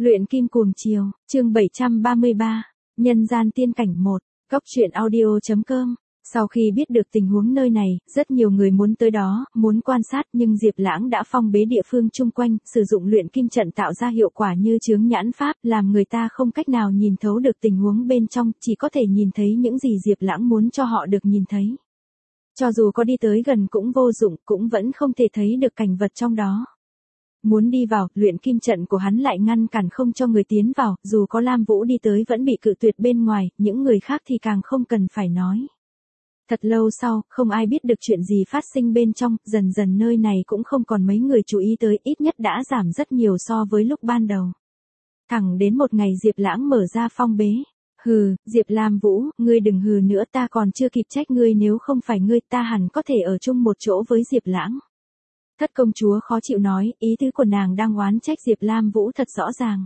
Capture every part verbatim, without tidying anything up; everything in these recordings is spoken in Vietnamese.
Luyện kim cuồng chiều, chương bảy trăm ba mươi ba, nhân gian tiên cảnh một, góc truyện audio.com. Sau khi biết được tình huống nơi này, rất nhiều người muốn tới đó, muốn quan sát nhưng Diệp Lãng đã phong bế địa phương chung quanh, sử dụng luyện kim trận tạo ra hiệu quả như chướng nhãn pháp, làm người ta không cách nào nhìn thấu được tình huống bên trong, chỉ có thể nhìn thấy những gì Diệp Lãng muốn cho họ được nhìn thấy. Cho dù có đi tới gần cũng vô dụng, cũng vẫn không thể thấy được cảnh vật trong đó. Muốn đi vào, luyện kim trận của hắn lại ngăn cản không cho người tiến vào, dù có Lam Vũ đi tới vẫn bị cự tuyệt bên ngoài, những người khác thì càng không cần phải nói. Thật lâu sau, không ai biết được chuyện gì phát sinh bên trong, dần dần nơi này cũng không còn mấy người chú ý tới, ít nhất đã giảm rất nhiều so với lúc ban đầu. Thẳng đến một ngày Diệp Lãng mở ra phong bế. Hừ, Diệp Lam Vũ, ngươi đừng hừ nữa, ta còn chưa kịp trách ngươi, nếu không phải ngươi ta hẳn có thể ở chung một chỗ với Diệp Lãng. Thất công chúa khó chịu nói, ý tứ của nàng đang oán trách Diệp Lam Vũ thật rõ ràng.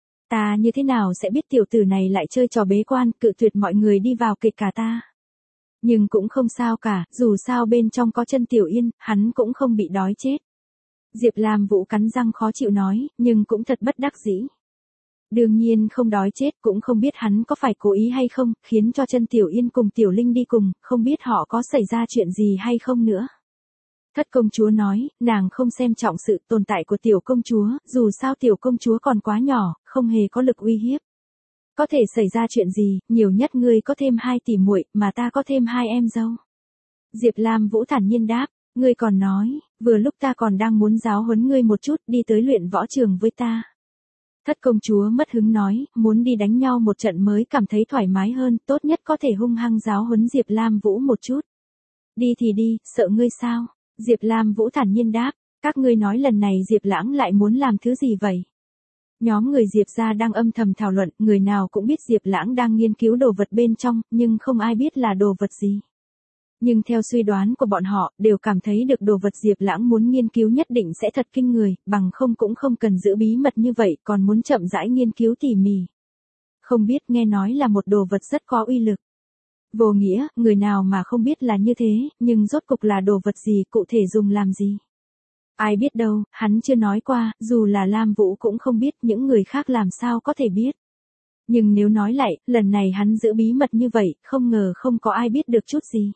Ta như thế nào sẽ biết tiểu tử này lại chơi trò bế quan, cự tuyệt mọi người đi vào kể cả ta. Nhưng cũng không sao cả, dù sao bên trong có chân Tiểu Yên, hắn cũng không bị đói chết. Diệp Lam Vũ cắn răng khó chịu nói, nhưng cũng thật bất đắc dĩ. Đương nhiên không đói chết, cũng không biết hắn có phải cố ý hay không, khiến cho chân Tiểu Yên cùng Tiểu Linh đi cùng, không biết họ có xảy ra chuyện gì hay không nữa. Thất công chúa nói, nàng không xem trọng sự tồn tại của tiểu công chúa, dù sao tiểu công chúa còn quá nhỏ, không hề có lực uy hiếp. Có thể xảy ra chuyện gì, nhiều nhất ngươi có thêm hai tỷ muội, mà ta có thêm hai em dâu. Diệp Lam Vũ thản nhiên đáp, ngươi còn nói, vừa lúc ta còn đang muốn giáo huấn ngươi một chút, đi tới luyện võ trường với ta. Thất công chúa mất hứng nói, muốn đi đánh nhau một trận mới cảm thấy thoải mái hơn, tốt nhất có thể hung hăng giáo huấn Diệp Lam Vũ một chút. Đi thì đi, sợ ngươi sao? Diệp Lam Vũ thản nhiên đáp, các ngươi nói lần này Diệp Lãng lại muốn làm thứ gì vậy? Nhóm người Diệp gia đang âm thầm thảo luận, người nào cũng biết Diệp Lãng đang nghiên cứu đồ vật bên trong, nhưng không ai biết là đồ vật gì. Nhưng theo suy đoán của bọn họ, đều cảm thấy được đồ vật Diệp Lãng muốn nghiên cứu nhất định sẽ thật kinh người, bằng không cũng không cần giữ bí mật như vậy, còn muốn chậm rãi nghiên cứu tỉ mỉ. Không biết, nghe nói là một đồ vật rất có uy lực. Vô nghĩa, người nào mà không biết là như thế, nhưng rốt cục là đồ vật gì, cụ thể dùng làm gì? Ai biết đâu, hắn chưa nói qua, dù là Lam Vũ cũng không biết, những người khác làm sao có thể biết. Nhưng nếu nói lại, lần này hắn giữ bí mật như vậy, không ngờ không có ai biết được chút gì.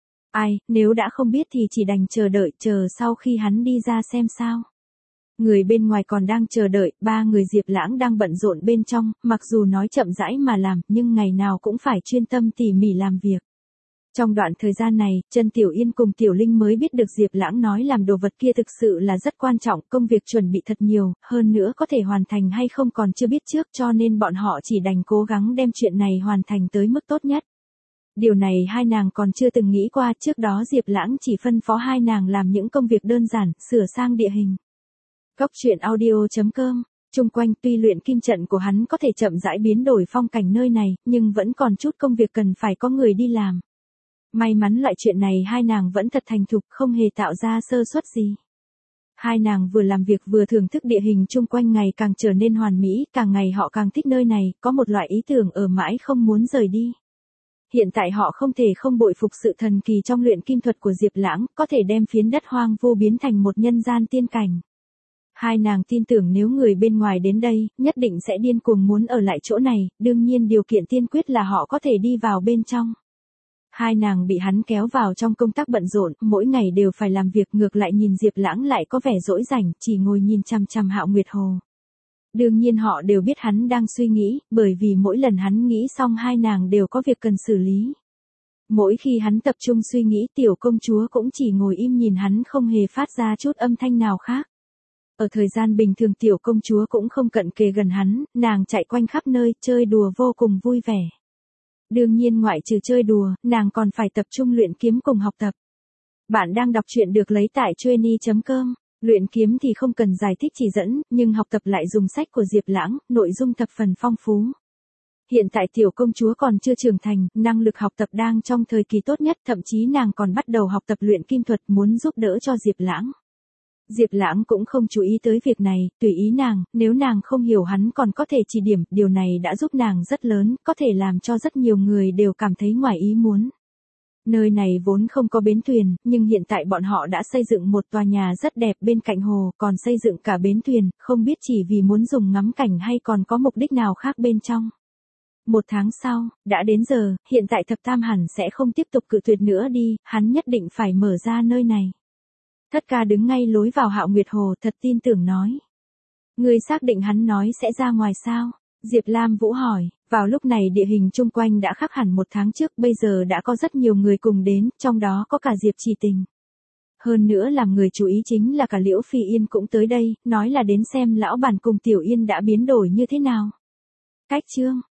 Ai, nếu đã không biết thì chỉ đành chờ đợi, chờ sau khi hắn đi ra xem sao. Người bên ngoài còn đang chờ đợi, ba người Diệp Lãng đang bận rộn bên trong, mặc dù nói chậm rãi mà làm, nhưng ngày nào cũng phải chuyên tâm tỉ mỉ làm việc. Trong đoạn thời gian này, chân Tiểu Yên cùng Tiểu Linh mới biết được Diệp Lãng nói làm đồ vật kia thực sự là rất quan trọng, công việc chuẩn bị thật nhiều, hơn nữa có thể hoàn thành hay không còn chưa biết trước, cho nên bọn họ chỉ đành cố gắng đem chuyện này hoàn thành tới mức tốt nhất. Điều này hai nàng còn chưa từng nghĩ qua, trước đó Diệp Lãng chỉ phân phó hai nàng làm những công việc đơn giản, sửa sang địa hình. Góc truyện audio.com, chung quanh tuy luyện kim trận của hắn có thể chậm rãi biến đổi phong cảnh nơi này, nhưng vẫn còn chút công việc cần phải có người đi làm. May mắn loại chuyện này hai nàng vẫn thật thành thục, không hề tạo ra sơ suất gì. Hai nàng vừa làm việc vừa thưởng thức địa hình chung quanh ngày càng trở nên hoàn mỹ, càng ngày họ càng thích nơi này, có một loại ý tưởng ở mãi không muốn rời đi. Hiện tại họ không thể không bội phục sự thần kỳ trong luyện kim thuật của Diệp Lãng, có thể đem phiến đất hoang vu biến thành một nhân gian tiên cảnh. Hai nàng tin tưởng nếu người bên ngoài đến đây, nhất định sẽ điên cuồng muốn ở lại chỗ này, đương nhiên điều kiện tiên quyết là họ có thể đi vào bên trong. Hai nàng bị hắn kéo vào trong công tác bận rộn, mỗi ngày đều phải làm việc, ngược lại nhìn Diệp Lãng lại có vẻ dỗi rảnh, chỉ ngồi nhìn chằm chằm Hạo Nguyệt Hồ. Đương nhiên họ đều biết hắn đang suy nghĩ, bởi vì mỗi lần hắn nghĩ xong hai nàng đều có việc cần xử lý. Mỗi khi hắn tập trung suy nghĩ, tiểu công chúa cũng chỉ ngồi im nhìn hắn, không hề phát ra chút âm thanh nào khác. Ở thời gian bình thường tiểu công chúa cũng không cận kề gần hắn, nàng chạy quanh khắp nơi, chơi đùa vô cùng vui vẻ. Đương nhiên ngoại trừ chơi đùa, nàng còn phải tập trung luyện kiếm cùng học tập. Bạn đang đọc truyện được lấy tại chueny chấm com. Luyện kiếm thì không cần giải thích chỉ dẫn, nhưng học tập lại dùng sách của Diệp Lãng, nội dung thập phần phong phú. Hiện tại tiểu công chúa còn chưa trưởng thành, năng lực học tập đang trong thời kỳ tốt nhất, thậm chí nàng còn bắt đầu học tập luyện kim thuật, muốn giúp đỡ cho Diệp Lãng. Diệp Lãng cũng không chú ý tới việc này, tùy ý nàng, nếu nàng không hiểu hắn còn có thể chỉ điểm, điều này đã giúp nàng rất lớn, có thể làm cho rất nhiều người đều cảm thấy ngoài ý muốn. Nơi này vốn không có bến thuyền, nhưng hiện tại bọn họ đã xây dựng một tòa nhà rất đẹp bên cạnh hồ, còn xây dựng cả bến thuyền, không biết chỉ vì muốn dùng ngắm cảnh hay còn có mục đích nào khác bên trong. Một tháng sau, đã đến giờ, hiện tại Thập Tam hẳn sẽ không tiếp tục cự tuyệt nữa đi, hắn nhất định phải mở ra nơi này. Thất ca đứng ngay lối vào Hạo Nguyệt Hồ thật tin tưởng nói. Ngươi xác định hắn nói sẽ ra ngoài sao? Diệp Lam Vũ hỏi, vào lúc này địa hình chung quanh đã khác hẳn một tháng trước, bây giờ đã có rất nhiều người cùng đến, trong đó có cả Diệp Trì Tình. Hơn nữa làm người chú ý chính là cả Liễu Phi Yên cũng tới đây, nói là đến xem lão bản cùng Tiểu Yên đã biến đổi như thế nào. Cách chương